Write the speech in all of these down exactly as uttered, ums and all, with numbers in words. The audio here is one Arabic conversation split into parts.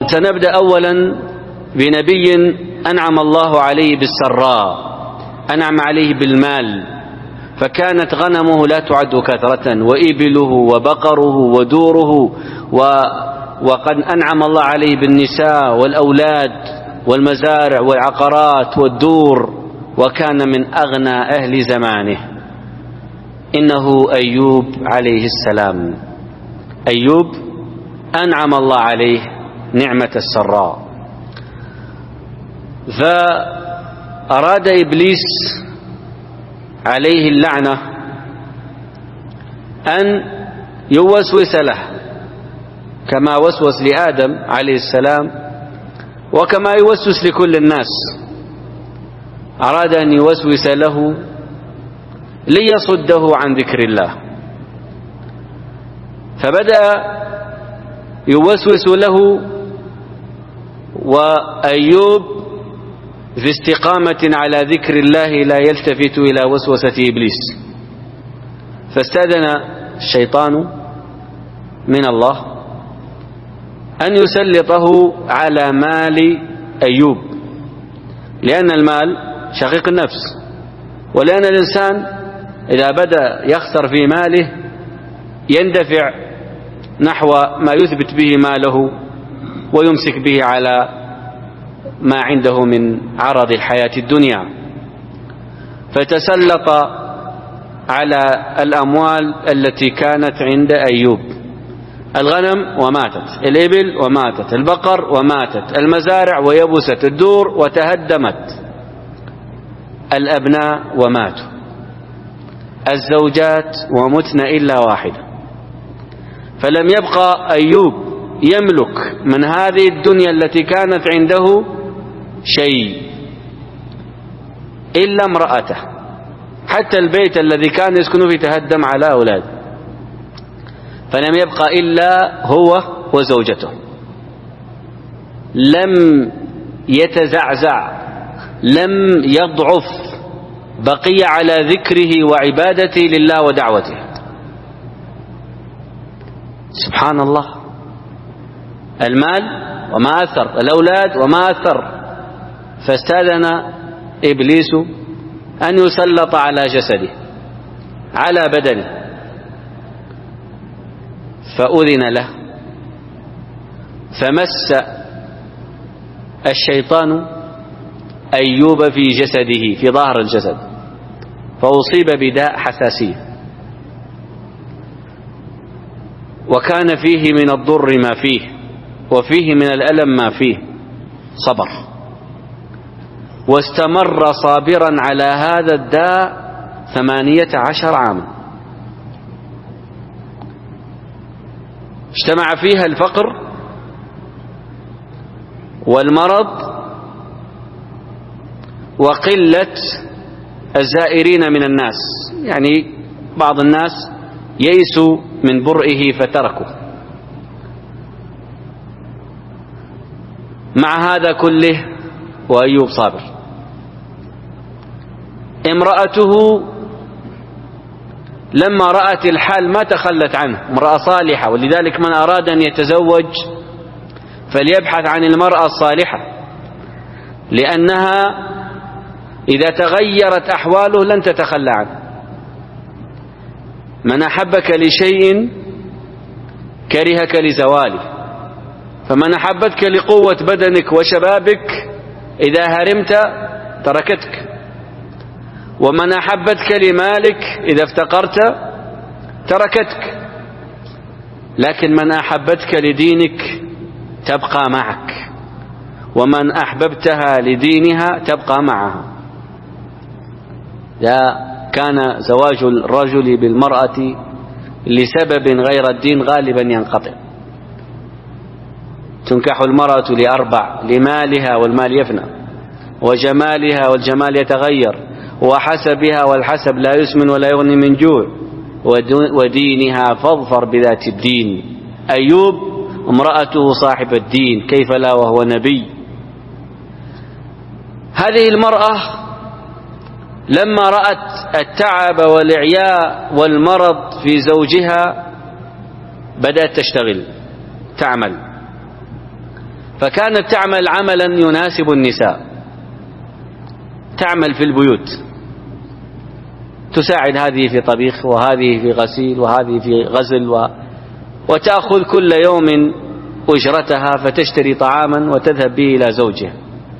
سنبدأ أولا بنبي أنعم الله عليه بالسراء، أنعم عليه بالمال، فكانت غنمه لا تعد كثرة، وإبله وبقره ودوره، وقد أنعم الله عليه بالنساء والأولاد والمزارع والعقارات والدور، وكان من أغنى أهل زمانه. إنه أيوب عليه السلام. أيوب أنعم الله عليه نعمة السراء، فأراد إبليس عليه اللعنة أن يوسوس له كما وسوس لآدم عليه السلام، وكما يوسوس لكل الناس. أراد أن يوسوس له ليصده عن ذكر الله، فبدأ يوسوس له، وأيوب في استقامة على ذكر الله لا يلتفت إلى وسوسة إبليس، فاستأذن الشيطان من الله أن يسلطه على مال أيوب، لأن المال شقيق النفس، ولأن الإنسان إذا بدأ يخسر في ماله يندفع نحو ما يثبت به ماله ويمسك به على ما عنده من عرض الحياة الدنيا، فتسلط على الأموال التي كانت عند أيوب: الغنم وماتت، الإبل وماتت، البقر وماتت، المزارع ويبست، الدور وتهدمت، الأبناء وماتوا، الزوجات ومتن إلا واحدة. فلم يبقى أيوب يملك من هذه الدنيا التي كانت عنده شيء إلا امرأته، حتى البيت الذي كان يسكنه فيه تهدم على أولاده، فلم يبقى إلا هو وزوجته. لم يتزعزع، لم يضعف، بقي على ذكره وعبادته لله ودعوته. سبحان الله، المال وما أثر، الأولاد وما أثر، فاستأذن إبليس أن يسلط على جسده، على بدنه، فأذن له، فمس الشيطان أيوب في جسده، في ظهر الجسد، فأصيب بداء حساسية، وكان فيه من الضر ما فيه، وفيه من الألم ما فيه. صبر واستمر صابرا على هذا الداء ثمانية عشر عاما، اجتمع فيها الفقر والمرض وقلة الزائرين من الناس، يعني بعض الناس يئسوا من برئه فتركوا. مع هذا كله وأيوب صابر. امرأته لما رأت الحال ما تخلت عنه، امرأة صالحة، ولذلك من أراد أن يتزوج فليبحث عن المرأة الصالحة، لأنها إذا تغيرت أحواله لن تتخلى عنه. من أحبك لشيء كرهك لزواله، فمن أحبتك لقوة بدنك وشبابك إذا هرمت تركتك، ومن أحبتك لمالك إذا افتقرت تركتك، لكن من أحبتك لدينك تبقى معك، ومن أحببتها لدينها تبقى معها. لا كان زواج الرجل بالمرأة لسبب غير الدين غالبا ينقطع. تنكح المرأة لأربع: لمالها والمال يفنى، وجمالها والجمال يتغير، وحسبها والحسب لا يسمن ولا يغني من جوع، ودينها فاظفر بذات الدين. أيوب امرأته صاحب الدين، كيف لا وهو نبي. هذه المرأة لما رأت التعب والإعياء والمرض في زوجها بدأت تشتغل تعمل، فكانت تعمل عملا يناسب النساء، تعمل في البيوت، تساعد هذه في طبيخ وهذه في غسيل وهذه في غزل و... وتأخذ كل يوم أجرتها فتشتري طعاما وتذهب به إلى زوجها.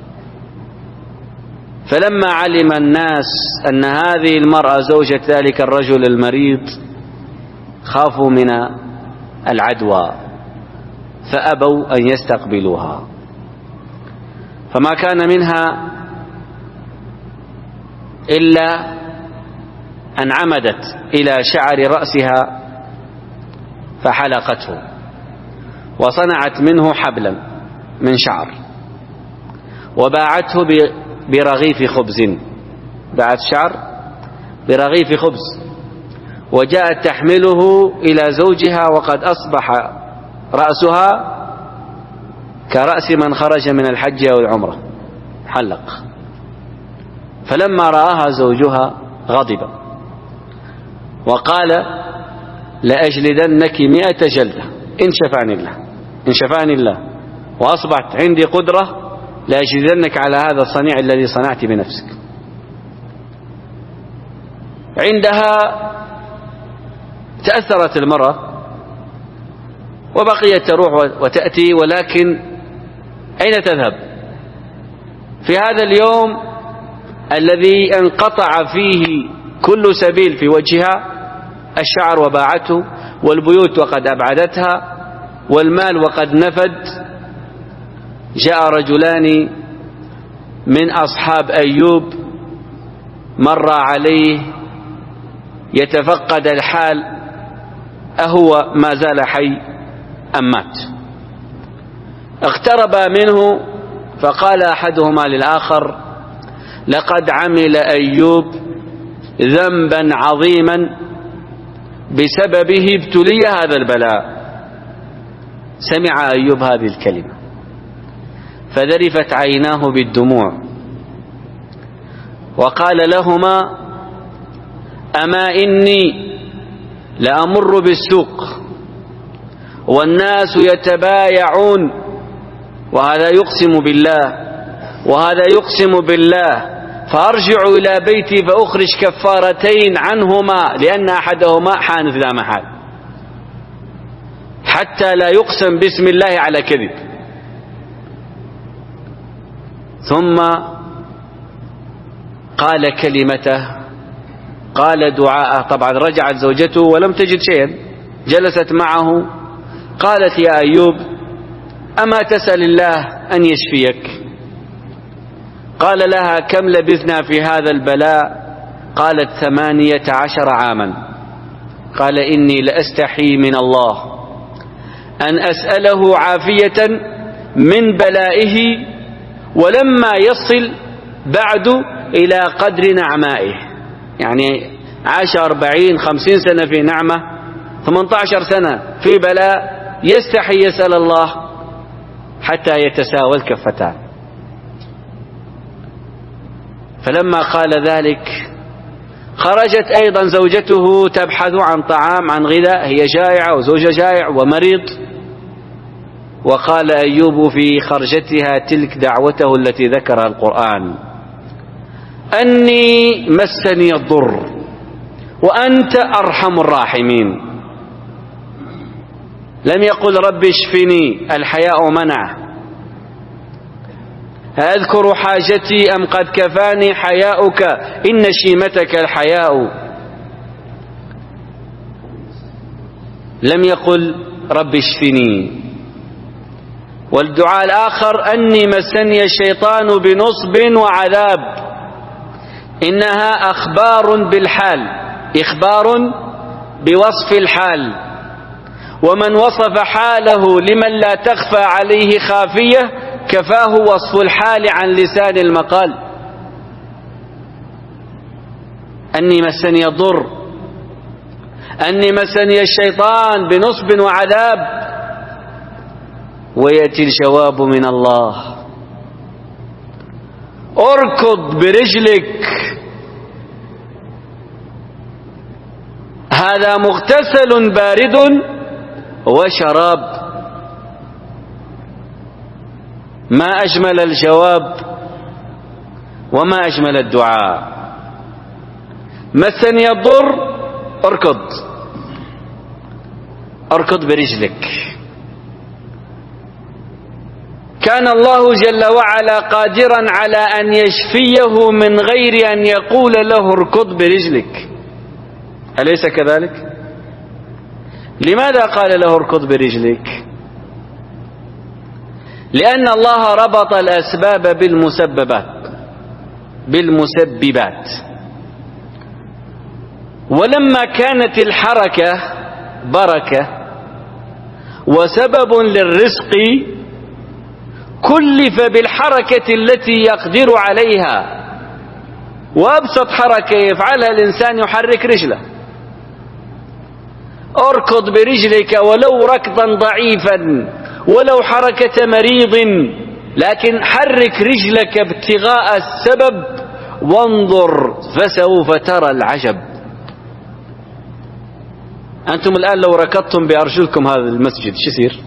فلما علم الناس أن هذه المرأة زوجة ذلك الرجل المريض خافوا من العدوى فأبوا أن يستقبلوها، فما كان منها إلا أن عمدت إلى شعر رأسها فحلقته وصنعت منه حبلا من شعر وباعته برغيف خبز، باعت شعر برغيف خبز، وجاءت تحمله إلى زوجها وقد أصبح رأسها كرأس من خرج من الحج أو العمرة حلق. فلما رآها زوجها غضب وقال لأجلدنك مئة جلدة إن شفعني الله، إن شفعني الله وأصبحت عندي قدرة لأجلدنك على هذا الصنيع الذي صنعت بنفسك. عندها تأثرت المرأة وبقيت تروح وتأتي، ولكن أين تذهب في هذا اليوم الذي انقطع فيه كل سبيل في وجهها؟ الشعر وباعته، والبيوت وقد أبعدتها، والمال وقد نفد. جاء رجلان من أصحاب أيوب مر عليه يتفقد الحال أهو ما زال حي أم مات. اقتربا منه فقال أحدهما للآخر لقد عمل أيوب ذنبا عظيما بسببه ابتلي هذا البلاء. سمع أيوب هذه الكلمة فذرفت عيناه بالدموع وقال لهما أما إني لأمر بالسوق والناس يتبايعون وهذا يقسم بالله وهذا يقسم بالله، فأرجع إلى بيتي فأخرج كفارتين عنهما لأن أحدهما حانث لا محال، حتى لا يقسم باسم الله على كذب. ثم قال كلمته، قال دعاءه. طبعا رجعت زوجته ولم تجد شيئا، جلست معه قالت يا أيوب أما تسأل الله أن يشفيك؟ قال لها كم لبثنا في هذا البلاء؟ قالت ثمانية عشر عاما. قال إني لأستحي من الله أن أسأله عافية من بلائه ولما يصل بعد إلى قدر نعمائه. يعني عاش أربعين خمسين سنة في نعمة، ثمانية عشر سنة في بلاء، يستحي يسأل الله حتى يتساوى الكفتان. فلما قال ذلك خرجت أيضا زوجته تبحث عن طعام عن غذاء، هي جائعة وزوجها جائع ومريض. وقال أيوب في خرجتها تلك دعوته التي ذكرها القرآن: أني مسني الضر وأنت أرحم الراحمين. لم يقل رب اشفني، الحياء منع. أذكر حاجتي أم قد كفاني حياؤك إن شيمتك الحياء. لم يقل رب اشفني. والدعاء الآخر: أني مسني الشيطان بنصب وعذاب. إنها أخبار بالحال، إخبار بوصف الحال، ومن وصف حاله لمن لا تخفى عليه خافية كفاه وصف الحال عن لسان المقال. أني مسني الضر، أني مسني الشيطان بنصب وعذاب، ويأتي الجواب من الله: اركض برجلك، هذا مغتسل بارد وشراب. ما أجمل الجواب وما أجمل الدعاء. مسني الضر اركض، اركض برجلك. كان الله جل وعلا قادرا على أن يشفيه من غير أن يقول له اركض برجلك، أليس كذلك؟ لماذا قال له اركض برجلك؟ لأن الله ربط الأسباب بالمسببات بالمسببات ولما كانت الحركة بركة وسبب للرزق كلف بالحركة التي يقدر عليها، وأبسط حركة يفعلها الإنسان يحرك رجله. اركض برجلك ولو ركضا ضعيفا ولو حركة مريض، لكن حرك رجلك ابتغاء السبب وانظر فسوف ترى العجب. أنتم الآن لو ركضتم بأرجلكم هذا المسجد شو يصير؟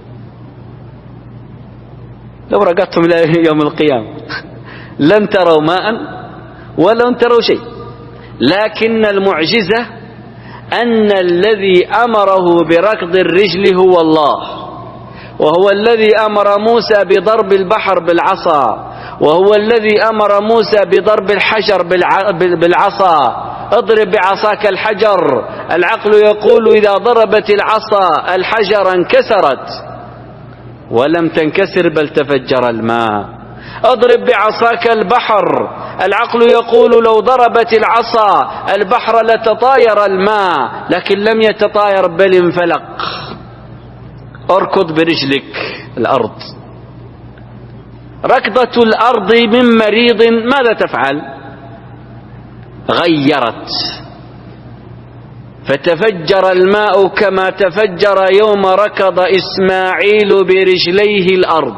لو ركضتم إلى يوم القيامة لن تروا ماء ولن تروا شيء. لكن المعجزة أن الذي أمره بركض الرجل هو الله، وهو الذي أمر موسى بضرب البحر بالعصا، وهو الذي أمر موسى بضرب الحجر بالعصا. اضرب بعصاك الحجر، العقل يقول إذا ضربت العصا الحجر انكسرت، ولم تنكسر بل تفجر الماء. اضرب بعصاك البحر، العقل يقول لو ضربت العصا البحر لتطاير الماء، لكن لم يتطاير بل انفلق. اركض برجلك الأرض. ركضة الأرض من مريض ماذا تفعل؟ غيرت، فتفجر الماء كما تفجر يوم ركض إسماعيل برجليه الأرض.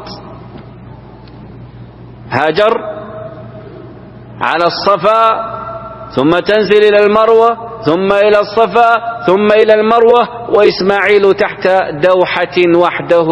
هاجر على الصفا ثم تنزل إلى المروة ثم إلى الصفا ثم إلى المروة، وإسماعيل تحت دوحة وحده،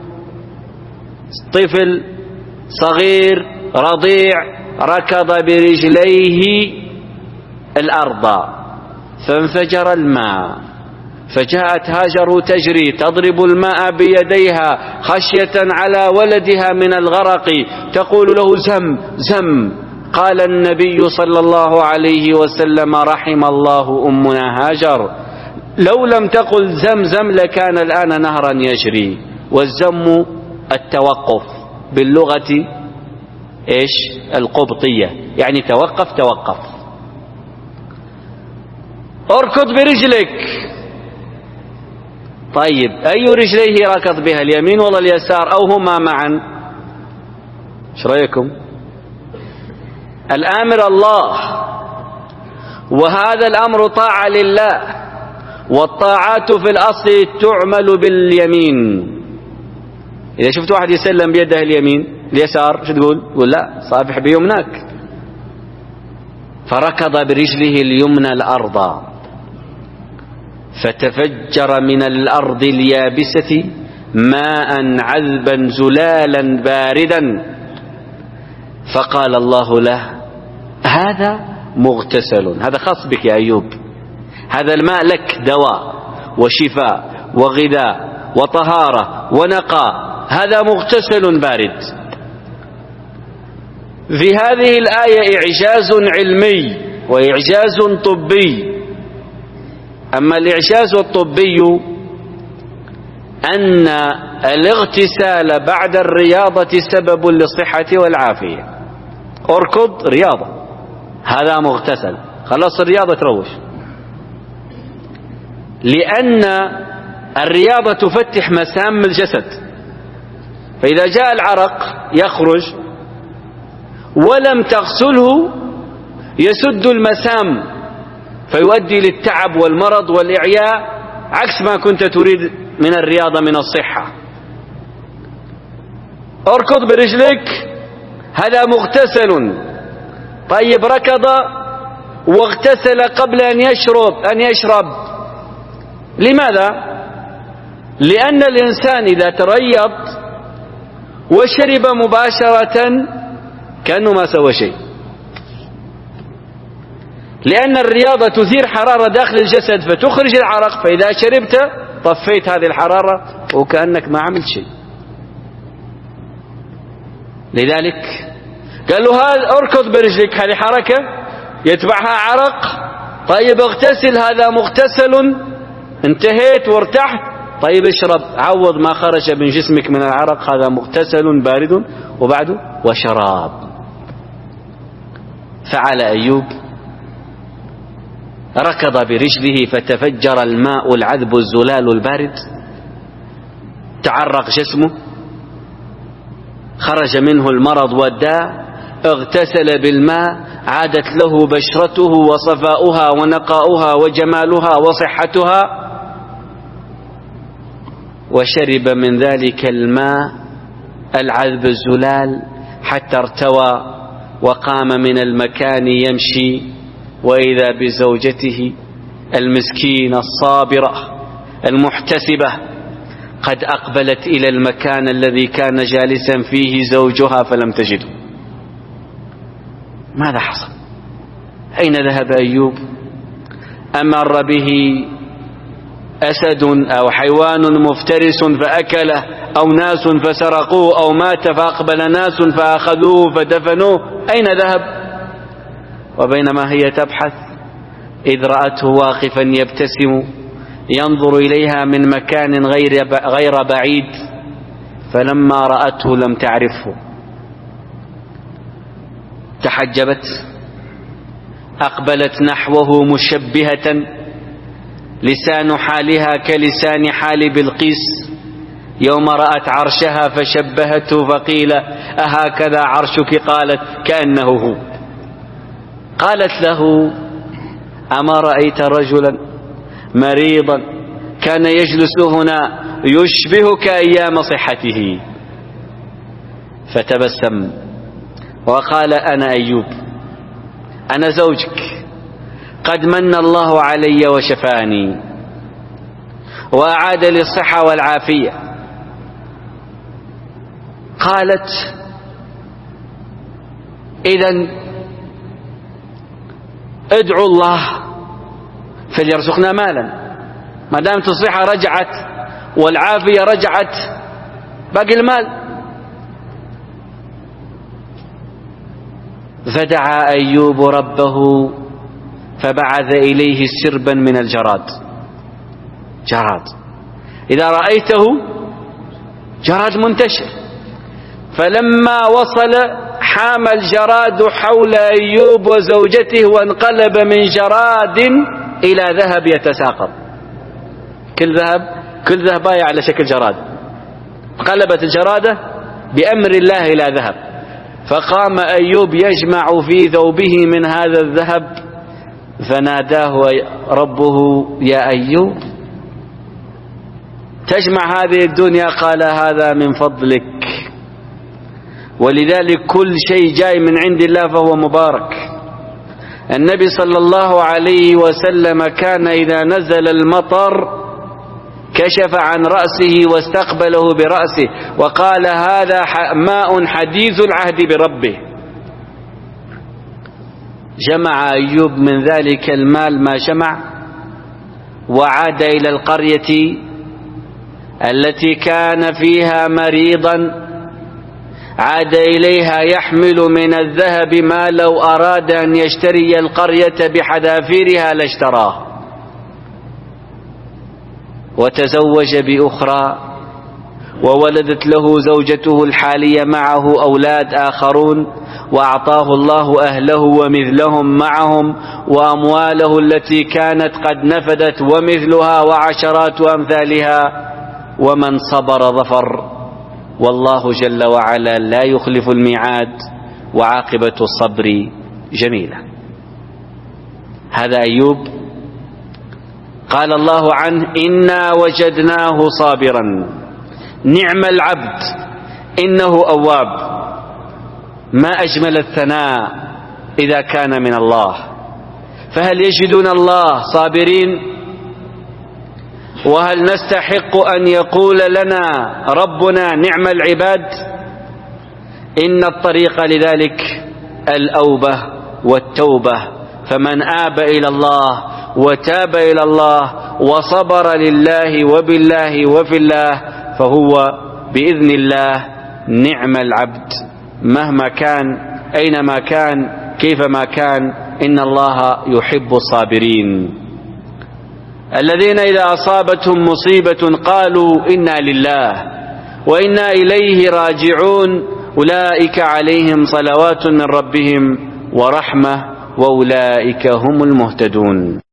طفل صغير رضيع ركض برجليه الأرض فانفجر الماء. فجاءت هاجر تجري تضرب الماء بيديها خشية على ولدها من الغرق، تقول له زم زم. قال النبي صلى الله عليه وسلم رحم الله أمنا هاجر، لو لم تقل زمزم لكان الآن نهرا يجري. والزم التوقف باللغة إيش؟ القبطية، يعني توقف توقف. اركض برجلك. طيب أي رجليه ركض بها، اليمين ولا اليسار أو هما معا؟ ايش رأيكم؟ الآمر الله، وهذا الأمر طاعة لله، والطاعات في الأصل تعمل باليمين. إذا شفت واحد يسلم بيده اليمين اليسار شو تقول؟ تقول لا صافح بيمناك. فركض برجله اليمنى الأرض فتفجر من الأرض اليابسة ماء عذبا زلالا باردا، فقال الله له هذا مغتسل، هذا خاص بك يا أيوب، هذا الماء لك دواء وشفاء وغذاء وطهارة ونقاء، هذا مغتسل بارد. في هذه الآية إعجاز علمي وإعجاز طبي. أما الإعجاز الطبي أن الاغتسال بعد الرياضة سبب للصحة والعافية. اركض رياضة، هذا مغتسل، خلاص الرياضة تروش، لأن الرياضة تفتح مسام الجسد، فإذا جاء العرق يخرج ولم تغسله يسد المسام فيؤدي للتعب والمرض والإعياء، عكس ما كنت تريد من الرياضة من الصحة. اركض برجلك، هذا مغتسل. طيب ركض واغتسل قبل أن يشرب أن يشرب لماذا؟ لأن الإنسان إذا تريض وشرب مباشرة كأنه ما سوى شيء، لأن الرياضة تثير حرارة داخل الجسد فتخرج العرق، فإذا شربت طفيت هذه الحرارة وكأنك ما عملت شيء. لذلك قال له هذا اركض برجلك، هذه حركة يتبعها عرق. طيب اغتسل، هذا مغتسل، انتهيت وارتحت. طيب اشرب، عوض ما خرج من جسمك من العرق، هذا مغتسل بارد. وبعده وشراب. فعل أيوب، ركض برجله فتفجر الماء العذب الزلال البارد، تعرق جسمه، خرج منه المرض والداء، اغتسل بالماء، عادت له بشرته وصفاؤها ونقاؤها وجمالها وصحتها، وشرب من ذلك الماء العذب الزلال حتى ارتوى وقام من المكان يمشي، وإذا بزوجته المسكينة الصابرة المحتسبة قد أقبلت إلى المكان الذي كان جالسا فيه زوجها فلم تجده. ماذا حصل؟ أين ذهب أيوب؟ أمر به أسد أو حيوان مفترس فأكله، أو ناس فسرقوه، أو مات فأقبل ناس فأخذوه فدفنوه، أين ذهب؟ وبينما هي تبحث إذ رأته واقفا يبتسم ينظر إليها من مكان غير غير بعيد، فلما رأته لم تعرفه، تحجبت، أقبلت نحوه مشبهة، لسان حالها كلسان حال بلقيس يوم رأت عرشها فشبهته، فقيل أهكذا عرشك؟ قالت كأنه هو. قالت له أما رأيت رجلا مريضا كان يجلس هنا يشبهك أيام صحته؟ فتبسم وقال أنا أيوب، أنا زوجك، قد من الله علي وشفاني وأعاد لي الصحة والعافية. قالت إذن ادعوا الله فليرزقنا مالا، ما دامت الصحة رجعت والعافية رجعت، باقي المال. فدعا أيوب ربه فبعث إليه سربا من الجراد. جراد إذا رأيته جراد منتشر، فلما وصل حام الجراد حول أيوب وزوجته، وانقلب من جراد إلى ذهب يتساقط. كل ذهب كل ذهباية على شكل جراد، انقلبت الجرادة بأمر الله إلى ذهب. فقام أيوب يجمع في ثوبه من هذا الذهب، فناداه ربه يا أيوب تجمع هذه الدنيا؟ قال هذا من فضلك، ولذلك كل شيء جاي من عند الله فهو مبارك. النبي صلى الله عليه وسلم كان إذا نزل المطر كشف عن رأسه واستقبله برأسه وقال هذا ماء حديث العهد بربه. جمع أيوب من ذلك المال ما جمع، وعاد إلى القرية التي كان فيها مريضا، عاد إليها يحمل من الذهب ما لو أراد أن يشتري القرية بحذافيرها لاشتراه. وتزوج بأخرى وولدت له زوجته الحالية معه أولاد آخرون، وأعطاه الله أهله ومثلهم معهم، وأمواله التي كانت قد نفدت ومثلها وعشرات أمثالها، ومن صبر ظفر، والله جل وعلا لا يخلف الميعاد، وعاقبة الصبر جميلة. هذا أيوب قال الله عنه إنا وجدناه صابرا نعم العبد إنه أواب. ما أجمل الثناء إذا كان من الله. فهل يجدون الله صابرين؟ وهل نستحق أن يقول لنا ربنا نعم العباد؟ إن الطريق لذلك الأوبة والتوبة، فمن آب إلى الله وتاب إلى الله وصبر لله وبالله وفي الله فهو بإذن الله نعم العبد مهما كان أينما كان كيفما كان، إن الله يحب الصابرين الذين إذا أصابتهم مصيبة قالوا إنا لله وإنا إليه راجعون أولئك عليهم صلوات من ربهم ورحمة وأولئك هم المهتدون.